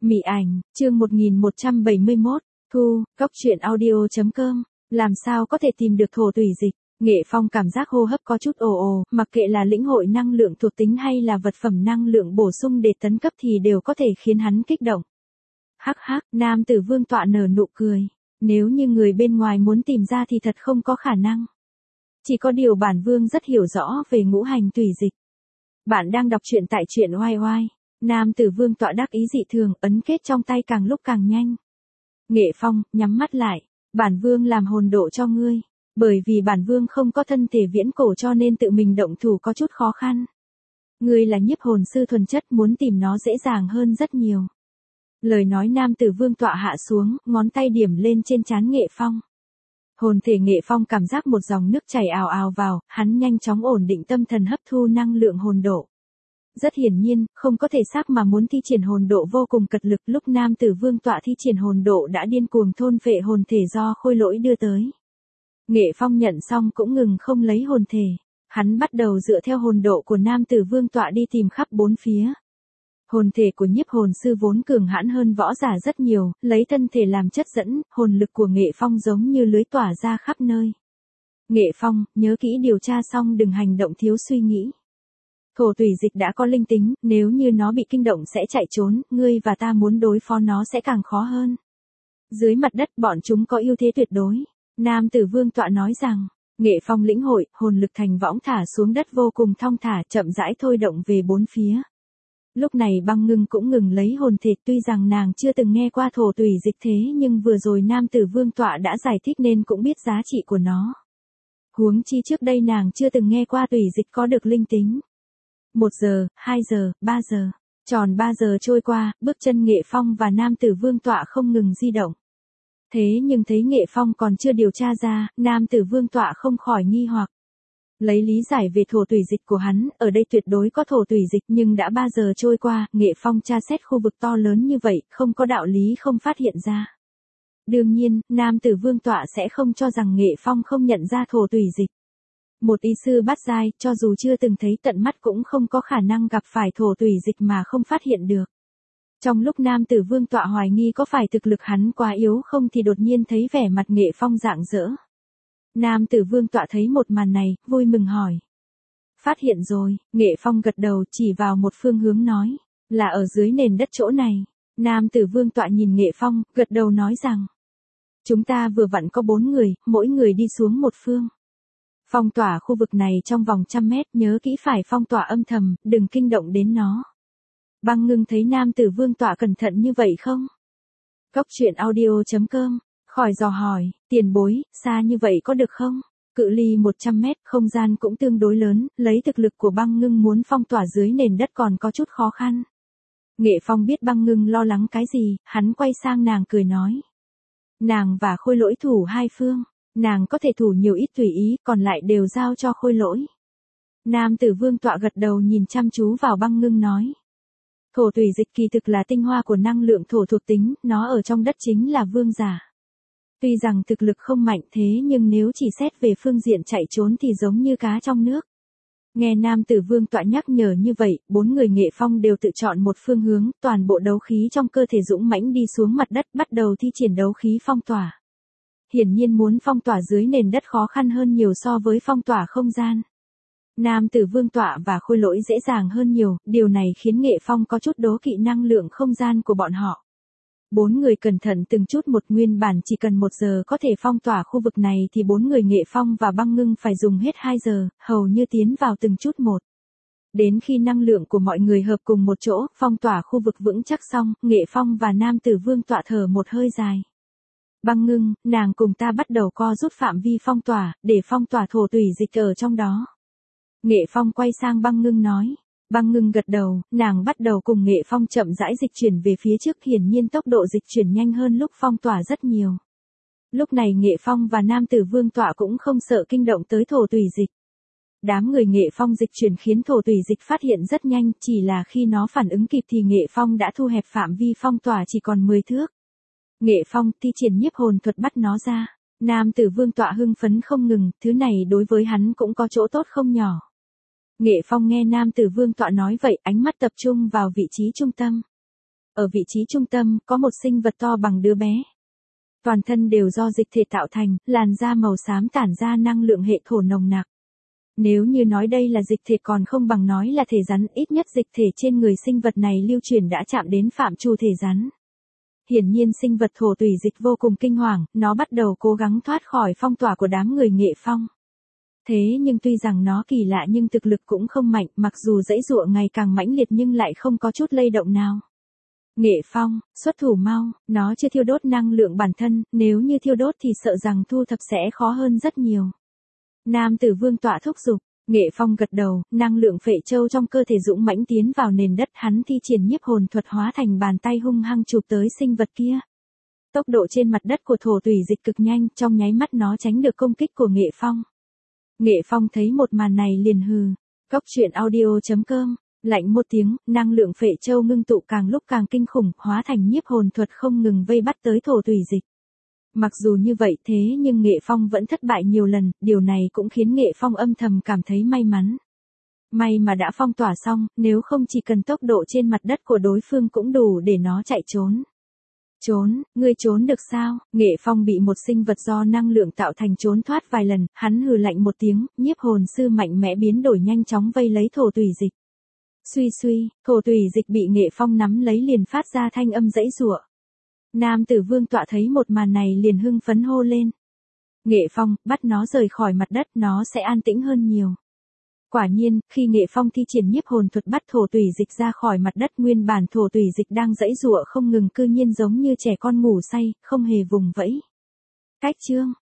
Mị ảnh, chương 1171, Thu, Cóc truyện audio.com, làm sao có thể tìm được thổ tủy dịch. Nghệ Phong cảm giác hô hấp có chút ồ ồ, mặc kệ là lĩnh hội năng lượng thuộc tính hay là vật phẩm năng lượng bổ sung để tấn cấp thì đều có thể khiến hắn kích động. Hắc hắc, nam tử Vương Tọa nở nụ cười, nếu như người bên ngoài muốn tìm ra thì thật không có khả năng. Chỉ có điều bản vương rất hiểu rõ về ngũ hành tùy dịch. Bạn đang đọc truyện tại truyện oai oai. Nam tử Vương Tọa đắc ý dị thường, ấn kết trong tay càng lúc càng nhanh. Nghệ Phong, nhắm mắt lại, bản vương làm hồn độ cho ngươi. Bởi vì bản vương không có thân thể viễn cổ cho nên tự mình động thủ có chút khó khăn. Ngươi là nhiếp hồn sư thuần chất, muốn tìm nó dễ dàng hơn rất nhiều. Lời nói nam tử Vương Tọa hạ xuống, ngón tay điểm lên trên trán Nghệ Phong. Hồn thể Nghệ Phong cảm giác một dòng nước chảy ào ào vào, hắn nhanh chóng ổn định tâm thần hấp thu năng lượng hồn độ. Rất hiển nhiên, không có thể xác mà muốn thi triển hồn độ vô cùng cật lực, lúc nam tử Vương Tọa thi triển hồn độ đã điên cuồng thôn phệ hồn thể do khôi lỗi đưa tới. Nghệ Phong nhận xong cũng ngừng không lấy hồn thể, hắn bắt đầu dựa theo hồn độ của nam tử Vương Tọa đi tìm khắp bốn phía. Hồn thể của nhiếp hồn sư vốn cường hãn hơn võ giả rất nhiều, lấy thân thể làm chất dẫn, hồn lực của Nghệ Phong giống như lưới tỏa ra khắp nơi. Nghệ Phong, nhớ kỹ điều tra xong đừng hành động thiếu suy nghĩ. Thổ tủy dịch đã có linh tính, nếu như nó bị kinh động sẽ chạy trốn, ngươi và ta muốn đối phó nó sẽ càng khó hơn. Dưới mặt đất bọn chúng có ưu thế tuyệt đối. Nam tử Vương Tọa nói rằng, Nghệ Phong lĩnh hội, hồn lực thành võng thả xuống đất vô cùng thong thả, chậm rãi thôi động về bốn phía. Lúc này Băng Ngưng cũng ngừng lấy hồn thể, tuy rằng nàng chưa từng nghe qua thổ tủy dịch thế nhưng vừa rồi nam tử Vương Tọa đã giải thích nên cũng biết giá trị của nó. Huống chi trước đây nàng chưa từng nghe qua tủy dịch có được linh tính. 1 giờ, 2 giờ, 3 giờ. Tròn 3 giờ trôi qua, bước chân Nghệ Phong và nam tử Vương Tọa không ngừng di động. Thế nhưng thấy Nghệ Phong còn chưa điều tra ra, nam tử Vương Tọa không khỏi nghi hoặc. Lấy lý giải về thổ tủy dịch của hắn, ở đây tuyệt đối có thổ tủy dịch nhưng đã 3 giờ trôi qua, Nghệ Phong tra xét khu vực to lớn như vậy, không có đạo lý không phát hiện ra. Đương nhiên, nam tử Vương Tọa sẽ không cho rằng Nghệ Phong không nhận ra thổ tủy dịch. Một y sư bát giai, cho dù chưa từng thấy tận mắt cũng không có khả năng gặp phải thổ tủy dịch mà không phát hiện được. Trong lúc nam tử Vương Tọa hoài nghi có phải thực lực hắn quá yếu không thì đột nhiên thấy vẻ mặt Nghệ Phong rạng rỡ. Nam tử Vương Tọa thấy một màn này, vui mừng hỏi. Phát hiện rồi, Nghệ Phong gật đầu chỉ vào một phương hướng nói, là ở dưới nền đất chỗ này. Nam tử Vương Tọa nhìn Nghệ Phong, gật đầu nói rằng, chúng ta vừa vặn có 4 người, mỗi người đi xuống một phương. Phong tỏa khu vực này trong vòng 100 mét, nhớ kỹ phải phong tỏa âm thầm, đừng kinh động đến nó. Băng Ngưng thấy nam tử Vương Tọa cẩn thận như vậy không? Cóc truyện audio.com, khỏi dò hỏi, tiền bối, xa như vậy có được không? Cự ly 100 mét, không gian cũng tương đối lớn, lấy thực lực của Băng Ngưng muốn phong tỏa dưới nền đất còn có chút khó khăn. Nghệ Phong biết Băng Ngưng lo lắng cái gì, hắn quay sang nàng cười nói. Nàng và khôi lỗi thủ hai phương. Nàng có thể thủ nhiều ít tùy ý, còn lại đều giao cho khôi lỗi. Nam tử Vương Tọa gật đầu nhìn chăm chú vào Băng Ngưng nói. Thổ tủy dịch kỳ thực là tinh hoa của năng lượng thổ thuộc tính, nó ở trong đất chính là vương giả. Tuy rằng thực lực không mạnh thế nhưng nếu chỉ xét về phương diện chạy trốn thì giống như cá trong nước. Nghe nam tử Vương Tọa nhắc nhở như vậy, 4 người Nghệ Phong đều tự chọn một phương hướng, toàn bộ đấu khí trong cơ thể dũng mãnh đi xuống mặt đất bắt đầu thi triển đấu khí phong tỏa. Hiển nhiên muốn phong tỏa dưới nền đất khó khăn hơn nhiều so với phong tỏa không gian. Nam tử Vương Tọa và khôi lỗi dễ dàng hơn nhiều, điều này khiến Nghệ Phong có chút đố kỵ năng lượng không gian của bọn họ. 4 người cẩn thận từng chút một, nguyên bản chỉ cần 1 giờ có thể phong tỏa khu vực này thì 4 người Nghệ Phong và Băng Ngưng phải dùng hết 2 giờ, hầu như tiến vào từng chút một. Đến khi năng lượng của mọi người hợp cùng một chỗ, phong tỏa khu vực vững chắc xong, Nghệ Phong và nam tử Vương Tọa thở một hơi dài. Băng Ngưng, nàng cùng ta bắt đầu co rút phạm vi phong tỏa, để phong tỏa thổ tủy dịch ở trong đó. Nghệ Phong quay sang Băng Ngưng nói. Băng Ngưng gật đầu, nàng bắt đầu cùng Nghệ Phong chậm rãi dịch chuyển về phía trước, hiển nhiên tốc độ dịch chuyển nhanh hơn lúc phong tỏa rất nhiều. Lúc này Nghệ Phong và nam tử Vương Tọa cũng không sợ kinh động tới thổ tủy dịch. Đám người Nghệ Phong dịch chuyển khiến thổ tủy dịch phát hiện rất nhanh, chỉ là khi nó phản ứng kịp thì Nghệ Phong đã thu hẹp phạm vi phong tỏa chỉ còn 10 thước. Nghệ Phong thi triển nhiếp hồn thuật bắt nó ra. Nam tử Vương Tọa hưng phấn không ngừng, thứ này đối với hắn cũng có chỗ tốt không nhỏ. Nghệ Phong nghe nam tử Vương Tọa nói vậy, ánh mắt tập trung vào vị trí trung tâm. Ở vị trí trung tâm, có một sinh vật to bằng đứa bé. Toàn thân đều do dịch thể tạo thành, làn da màu xám tản ra năng lượng hệ thổ nồng nặc. Nếu như nói đây là dịch thể còn không bằng nói là thể rắn, ít nhất dịch thể trên người sinh vật này lưu truyền đã chạm đến phạm trù thể rắn. Hiển nhiên sinh vật thổ tùy dịch vô cùng kinh hoàng, nó bắt đầu cố gắng thoát khỏi phong tỏa của đám người Nghệ Phong. Thế nhưng tuy rằng nó kỳ lạ nhưng thực lực cũng không mạnh, mặc dù giãy giụa ngày càng mãnh liệt nhưng lại không có chút lay động nào. Nghệ Phong, xuất thủ mau, nó chưa thiêu đốt năng lượng bản thân, nếu như thiêu đốt thì sợ rằng thu thập sẽ khó hơn rất nhiều. Nam tử Vương tọa thúc giục, Nghệ Phong gật đầu, năng lượng phệ châu trong cơ thể dũng mãnh tiến vào nền đất, hắn thi triển nhiếp hồn thuật hóa thành bàn tay hung hăng chụp tới sinh vật kia. Tốc độ trên mặt đất của thổ tùy dịch cực nhanh, trong nháy mắt nó tránh được công kích của Nghệ Phong. Nghệ Phong thấy một màn này liền hừ. Cốc truyện audio.com, lạnh một tiếng, năng lượng phệ châu ngưng tụ càng lúc càng kinh khủng, hóa thành nhiếp hồn thuật không ngừng vây bắt tới thổ tùy dịch. Mặc dù như vậy thế nhưng Nghệ Phong vẫn thất bại nhiều lần, điều này cũng khiến Nghệ Phong âm thầm cảm thấy may mắn. May mà đã phong tỏa xong, nếu không chỉ cần tốc độ trên mặt đất của đối phương cũng đủ để nó chạy trốn. Trốn, ngươi trốn được sao? Nghệ Phong bị một sinh vật do năng lượng tạo thành trốn thoát vài lần, hắn hừ lạnh một tiếng, nhiếp hồn sư mạnh mẽ biến đổi nhanh chóng vây lấy thổ tùy dịch. Suy suy, thổ tùy dịch bị Nghệ Phong nắm lấy liền phát ra thanh âm giãy giụa. Nam tử Vương tọa thấy một màn này liền hưng phấn hô lên. Nghệ Phong, bắt nó rời khỏi mặt đất, nó sẽ an tĩnh hơn nhiều. Quả nhiên, khi Nghệ Phong thi triển nhiếp hồn thuật bắt thổ tùy dịch ra khỏi mặt đất, nguyên bản thổ tùy dịch đang giãy giụa không ngừng cư nhiên giống như trẻ con ngủ say, không hề vùng vẫy. Cách chương